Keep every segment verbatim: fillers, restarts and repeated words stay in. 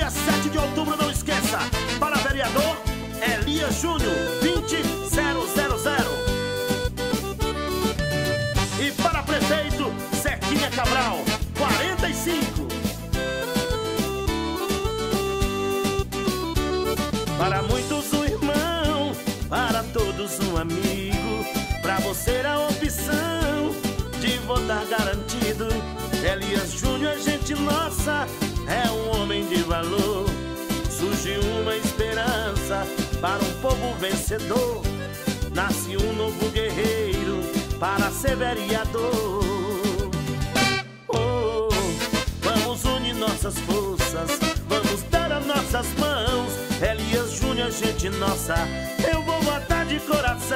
dia sete de outubro, não esqueça. Para vereador, Elias Júnior, vinte mil. E para prefeito, Zequinha Cabral, quarenta e cinco. Para muitos um irmão, para todos um amigo, pra você a opção de votar garantido. Elias Júnior, gente nossa, é um homem de valor. Surge uma esperança para um povo vencedor. Nasce um novo guerreiro para ser vereador. Oh, vamos unir nossas forças, vamos dar as nossas mãos. Elias Júnior, gente nossa, eu vou votar de coração.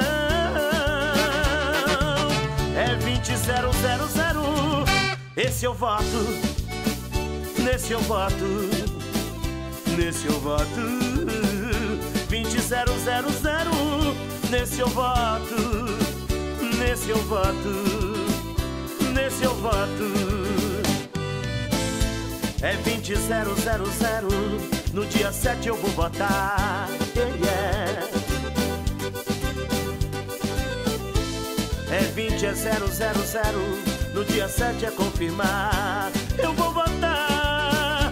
É vinte mil. Esse eu voto, nesse eu voto, nesse eu voto. Vinte mil. Nesse eu voto, nesse eu voto, nesse eu voto. É vinte mil. No dia sete eu vou votar. Yeah. É vinte mil. No dia sete é confirmar. Eu vou votar.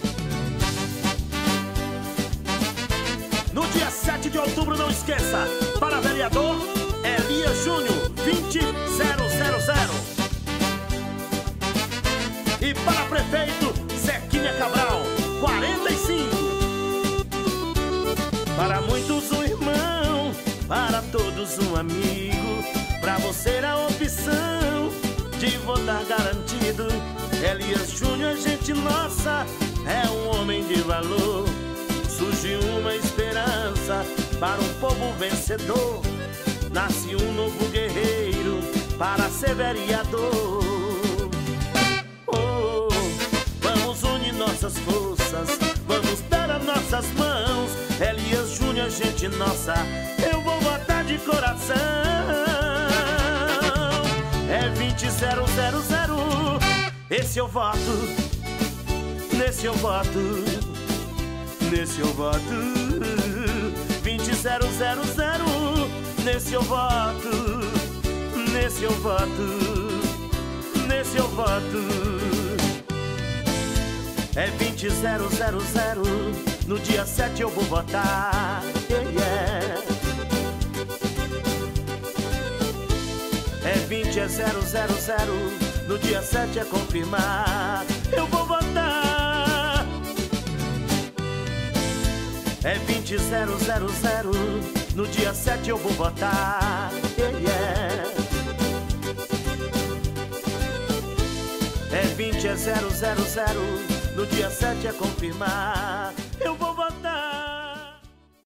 No dia sete de outubro, não esqueça. Para vereador, Elias Júnior, vinte mil. E para prefeito, Zequinha Cabral, quarenta e cinco. Para muitos um irmão, para todos um amigo, pra você a opção de votar garantido. Elias Júnior, gente nossa, é um homem de valor. Surge uma esperança para um povo vencedor. Nasce um novo guerreiro para ser vereador. Oh, vamos unir nossas forças, vamos dar as nossas mãos. Elias Júnior, gente nossa, eu vou votar de coração. É vinte mil. Esse eu voto, nesse eu voto, nesse eu voto. Vinte mil. Nesse eu voto, nesse eu voto, nesse eu voto. É vinte mil. No dia sete eu vou votar. Yeah. É vinte mil. No dia sete é confirmar. Eu vou votar. É vinte mil. No dia sete eu vou votar. Yeah. É vinte mil. No dia sete é confirmar. Eu vou votar.